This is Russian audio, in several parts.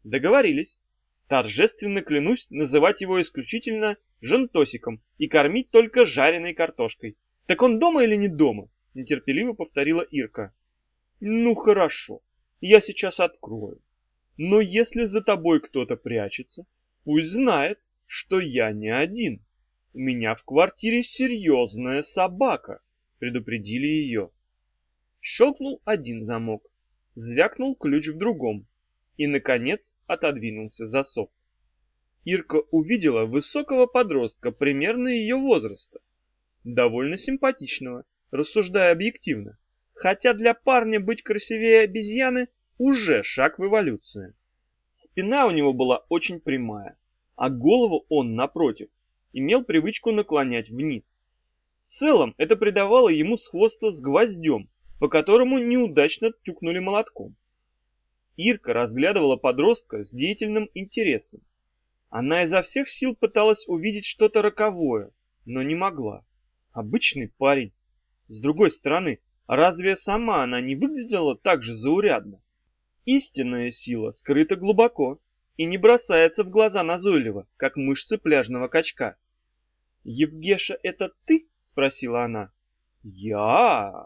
Договорились. Торжественно клянусь называть его исключительно Жентосиком и кормить только жареной картошкой. Так он дома или не дома? Нетерпеливо повторила Ирка. Ну хорошо, я сейчас открою. Но если за тобой кто-то прячется, пусть знает, что я не один. У меня в квартире серьезная собака, предупредили ее. Щелкнул один замок, звякнул ключ в другом, и, наконец, отодвинулся засов. Ирка увидела высокого подростка примерно ее возраста, довольно симпатичного, рассуждая объективно, хотя для парня быть красивее обезьяны уже шаг в эволюции. Спина у него была очень прямая, а голову он, напротив, имел привычку наклонять вниз. В целом это придавало ему сходство с гвоздем, по которому неудачно тюкнули молотком. Ирка разглядывала подростка с деятельным интересом. Она изо всех сил пыталась увидеть что-то роковое, но не могла. Обычный парень. С другой стороны, разве сама она не выглядела так же заурядно? Истинная сила скрыта глубоко и не бросается в глаза назойливо, как мышцы пляжного качка. «Евгеша, это ты?» — спросила она. «Я?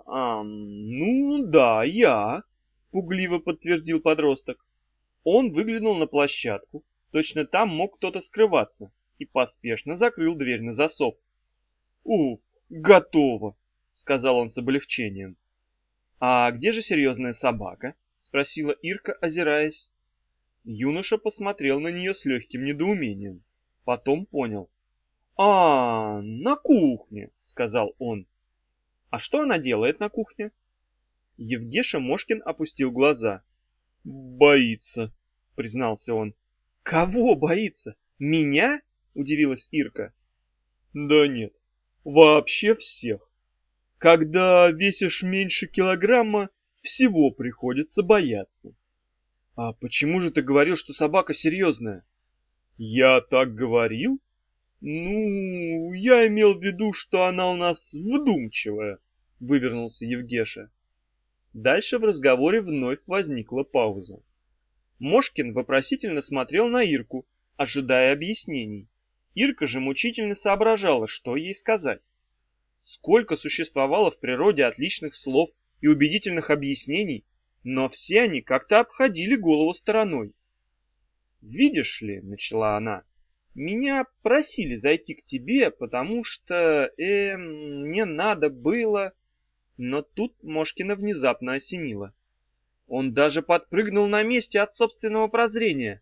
Ну да, я», — пугливо подтвердил подросток. Он выглянул на площадку, точно там мог кто-то скрываться, и поспешно закрыл дверь на засов. «Уф, готово», — сказал он с облегчением. «А где же серьезная собака?» — спросила Ирка, озираясь. Юноша посмотрел на нее с легким недоумением. Потом понял. На кухне», — сказал он. «А что она делает на кухне?» Евгеша Мошкин опустил глаза. «Боится», — признался он. «Кого боится? Меня?» — удивилась Ирка. «Да нет, вообще всех. Когда весишь меньше килограмма, всего приходится бояться». «А почему же ты говорил, что собака серьезная?» «Я так говорил? Ну, я имел в виду, что она у нас вдумчивая», — вывернулся Евгеша. Дальше в разговоре вновь возникла пауза. Мошкин вопросительно смотрел на Ирку, ожидая объяснений. Ирка же мучительно соображала, что ей сказать. Сколько существовало в природе отличных слов и убедительных объяснений, но все они как-то обходили голову стороной. «Видишь ли», — начала она, — «меня просили зайти к тебе, потому что, мне надо было...» Но тут Мошкина внезапно осенило. Он даже подпрыгнул на месте от собственного прозрения.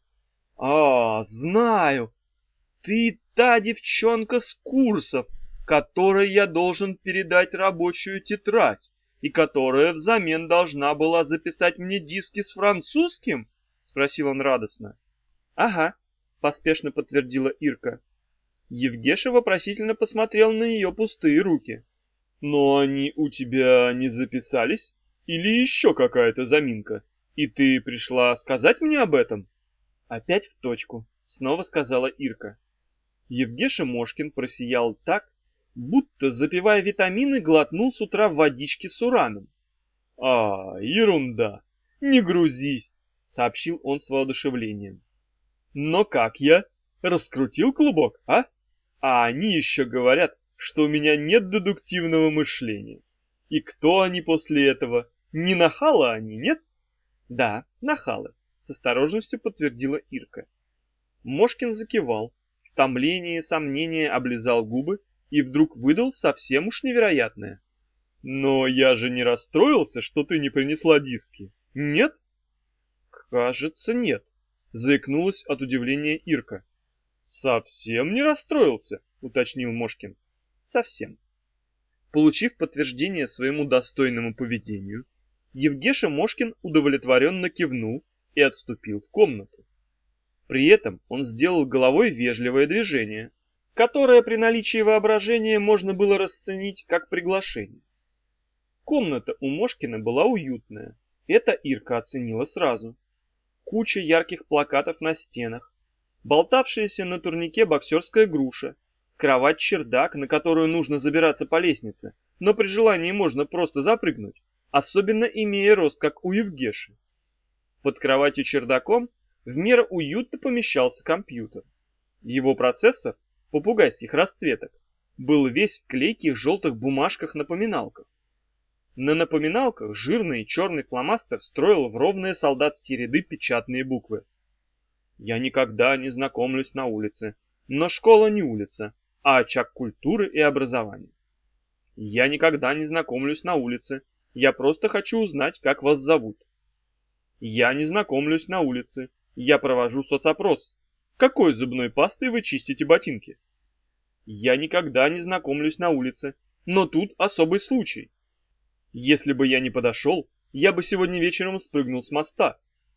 Знаю! Ты та девчонка с курсов, которой я должен передать рабочую тетрадь, и которая взамен должна была записать мне диски с французским?» — спросил он радостно. «Ага», — поспешно подтвердила Ирка. Евгеша вопросительно посмотрел на ее пустые руки. «Но они у тебя не записались? Или еще какая-то заминка? И ты пришла сказать мне об этом?» «Опять в точку», — снова сказала Ирка. Евгеша Мошкин просиял так, будто, запивая витамины, глотнул с утра водички с ураном. Ерунда! Не грузись!» — сообщил он с воодушевлением. «Но как я? Раскрутил клубок, а? А они еще говорят, что у меня нет дедуктивного мышления. И кто они после этого? Не нахалы они, нет?» «Да, нахалы», — с осторожностью подтвердила Ирка. Мошкин закивал, в томлении сомнения облизал губы и вдруг выдал совсем уж невероятное. «Но я же не расстроился, что ты не принесла диски, нет?» «Кажется, нет», — заикнулась от удивления Ирка. «Совсем не расстроился?» — уточнил Мошкин. «Совсем». Получив подтверждение своему достойному поведению, Евгеша Мошкин удовлетворенно кивнул и отступил в комнату. При этом он сделал головой вежливое движение, которое при наличии воображения можно было расценить как приглашение. Комната у Мошкина была уютная, это Ирка оценила сразу. Куча ярких плакатов на стенах, болтавшаяся на турнике боксерская груша, кровать-чердак, на которую нужно забираться по лестнице, но при желании можно просто запрыгнуть, особенно имея рост, как у Евгеши. Под кроватью-чердаком в меру уютно помещался компьютер. Его процессор, попугайских расцветок, был весь в клейких желтых бумажках-напоминалках. На напоминалках жирный черный фломастер строил в ровные солдатские ряды печатные буквы. «Я никогда не знакомлюсь на улице, но школа не улица, а очаг культуры и образования. Я никогда не знакомлюсь на улице, я просто хочу узнать, как вас зовут. Я не знакомлюсь на улице, я провожу соцопрос. Какой зубной пастой вы чистите ботинки? Я никогда не знакомлюсь на улице, но тут особый случай. Если бы я не подошел, я бы сегодня вечером спрыгнул с моста.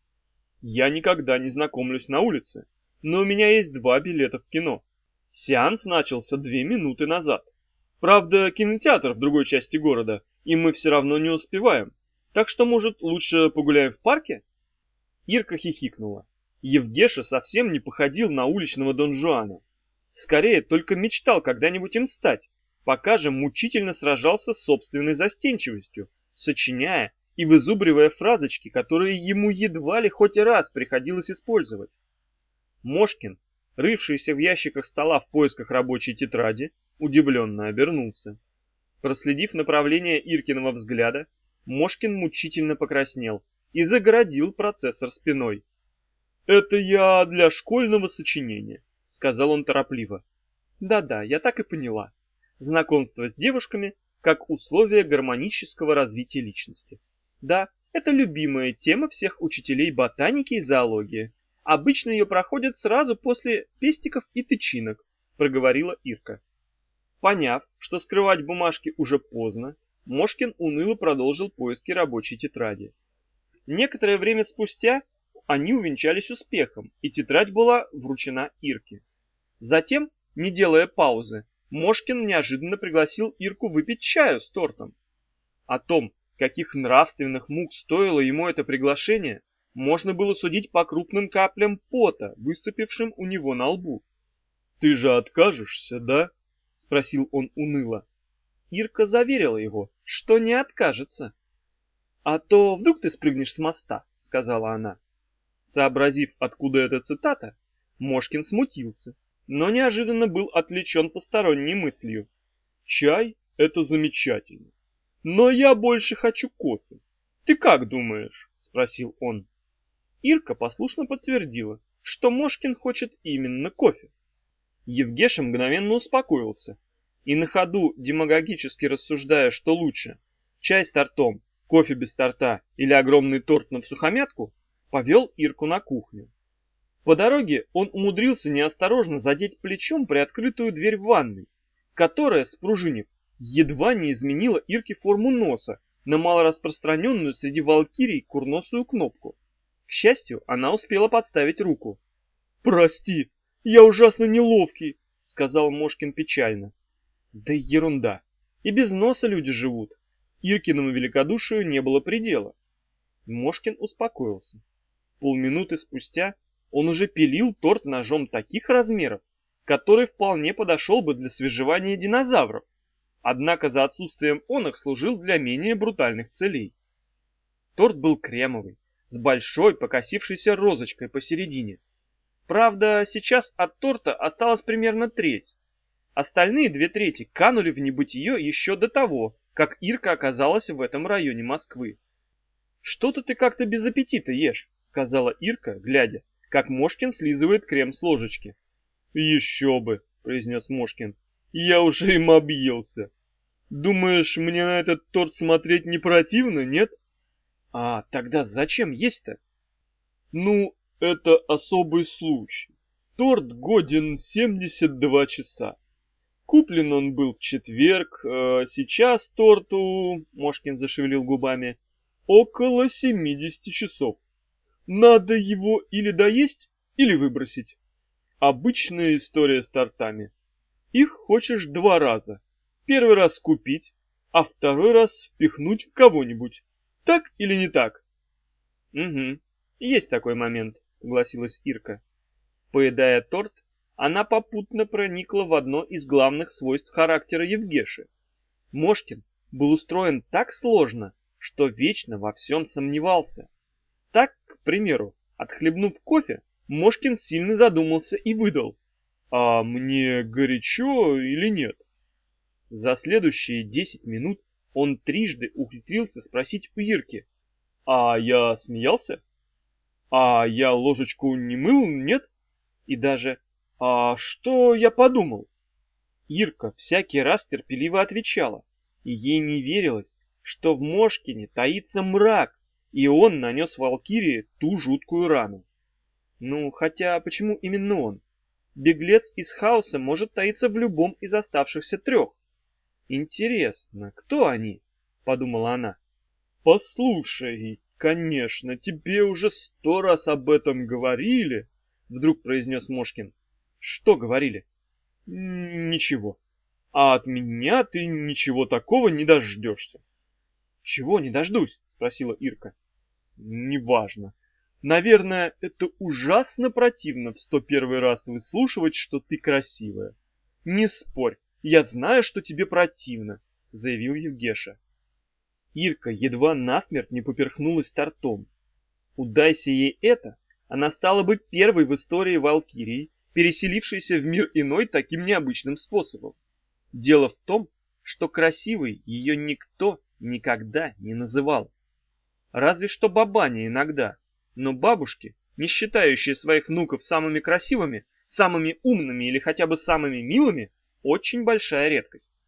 Я никогда не знакомлюсь на улице, но у меня есть 2 билета в кино. Сеанс начался 2 минуты назад. Правда, кинотеатр в другой части города, и мы все равно не успеваем. Так что, может, лучше погуляем в парке?» Ирка хихикнула. Евгеша совсем не походил на уличного Дон Жуана. Скорее, только мечтал когда-нибудь им стать, пока же мучительно сражался с собственной застенчивостью, сочиняя и вызубривая фразочки, которые ему едва ли хоть раз приходилось использовать. Мошкин, рывшийся в ящиках стола в поисках рабочей тетради, удивленно обернулся. Проследив направление Иркиного взгляда, Мошкин мучительно покраснел и загородил процессор спиной. «Это я для школьного сочинения», — сказал он торопливо. «Да-да, я так и поняла. Знакомство с девушками как условие гармонического развития личности. Да, это любимая тема всех учителей ботаники и зоологии. Обычно ее проходят сразу после пестиков и тычинок», — проговорила Ирка. Поняв, что скрывать бумажки уже поздно, Мошкин уныло продолжил поиски рабочей тетради. Некоторое время спустя они увенчались успехом, и тетрадь была вручена Ирке. Затем, не делая паузы, Мошкин неожиданно пригласил Ирку выпить чаю с тортом. О том, каких нравственных мук стоило ему это приглашение, можно было судить по крупным каплям пота, выступившим у него на лбу. «Ты же откажешься, да?» — спросил он уныло. Ирка заверила его, что не откажется. «А то вдруг ты спрыгнешь с моста», — сказала она. Сообразив, откуда эта цитата, Мошкин смутился, но неожиданно был отвлечен посторонней мыслью. «Чай — это замечательно, но я больше хочу кофе. Ты как думаешь?» — спросил он. Ирка послушно подтвердила, что Мошкин хочет именно кофе. Евгеша мгновенно успокоился и на ходу, демагогически рассуждая, что лучше, чай с тортом, кофе без торта или огромный торт на всухомятку, повел Ирку на кухню. По дороге он умудрился неосторожно задеть плечом приоткрытую дверь в ванной, которая, спружинив, едва не изменила Ирке форму носа на малораспространенную среди валькирий курносую кнопку. К счастью, она успела подставить руку. «Прости, я ужасно неловкий», — сказал Мошкин печально. «Да ерунда, и без носа люди живут». Иркиному великодушию не было предела. Мошкин успокоился. Полминуты спустя он уже пилил торт ножом таких размеров, который вполне подошел бы для свежевания динозавров, однако за отсутствием он их служил для менее брутальных целей. Торт был кремовый, с большой покосившейся розочкой посередине. Правда, сейчас от торта осталась примерно треть. Остальные 2/3 канули в небытие еще до того, как Ирка оказалась в этом районе Москвы. «Что-то ты как-то без аппетита ешь», — сказала Ирка, глядя, как Мошкин слизывает крем с ложечки. «Еще бы», — произнес Мошкин, — «я уже им объелся. Думаешь, мне на этот торт смотреть не противно, нет?» «А тогда зачем есть-то?» «Ну, это особый случай. Торт годен 72 часа. Куплен он был в четверг, сейчас торту, Мошкин зашевелил губами, около 70 часов. Надо его или доесть, или выбросить. Обычная история с тортами. Их хочешь 2 раза. Первый раз купить, а второй раз впихнуть в кого-нибудь. Так или не так?» «Угу, есть такой момент», — согласилась Ирка. Поедая торт, она попутно проникла в одно из главных свойств характера Евгеши. Мошкин был устроен так сложно, что вечно во всем сомневался. Так, к примеру, Отхлебнув кофе, Мошкин сильно задумался и выдал: «А мне горячо или нет?» За следующие 10 минут он трижды ухитрился спросить у Ирки: «А я смеялся? А я ложечку не мыл, нет?» И даже «А что я подумал?» Ирка всякий раз терпеливо отвечала, и ей не верилось, что в Мошкине таится мрак, и он нанес Валькирии ту жуткую рану. Ну, хотя почему именно он? Беглец из хаоса может таиться в любом из оставшихся трех. Интересно, кто они? Подумала она. Послушай, конечно, тебе уже 100 раз об этом говорили, вдруг произнес Мошкин. Что говорили? Ничего. А от меня ты ничего такого не дождешься. Чего не дождусь? Спросила Ирка. Неважно. Наверное, это ужасно противно в 101 раз выслушивать, что ты красивая. Не спорь, я знаю, что тебе противно, заявил Евгеша. Ирка едва насмерть не поперхнулась тортом. Удайся ей это, она стала бы первой в истории Валькирии, переселившейся в мир иной таким необычным способом. Дело в том, что красивой ее никто никогда не называл. Разве что бабаня иногда, но бабушки, не считающие своих внуков самыми красивыми, самыми умными или хотя бы самыми милыми, очень большая редкость.